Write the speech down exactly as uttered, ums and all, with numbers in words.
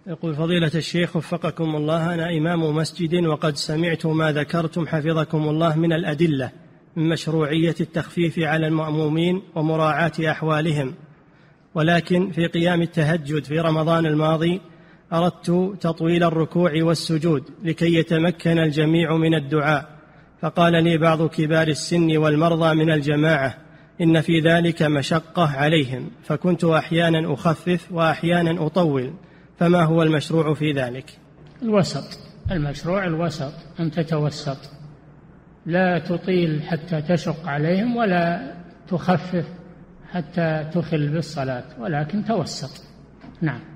يقول فضيلة الشيخ وفقكم الله، أنا إمام مسجد وقد سمعت ما ذكرتم حفظكم الله من الأدلة من مشروعية التخفيف على المأمومين ومراعاة أحوالهم، ولكن في قيام التهجد في رمضان الماضي أردت تطويل الركوع والسجود لكي يتمكن الجميع من الدعاء، فقال لي بعض كبار السن والمرضى من الجماعة إن في ذلك مشقة عليهم، فكنت أحيانا أخفف وأحيانا أطول، فما هو المشروع في ذلك؟ الوسط، المشروع الوسط، أن تتوسط، لا تطيل حتى تشق عليهم ولا تخفف حتى تخل بالصلاة، ولكن توسط. نعم.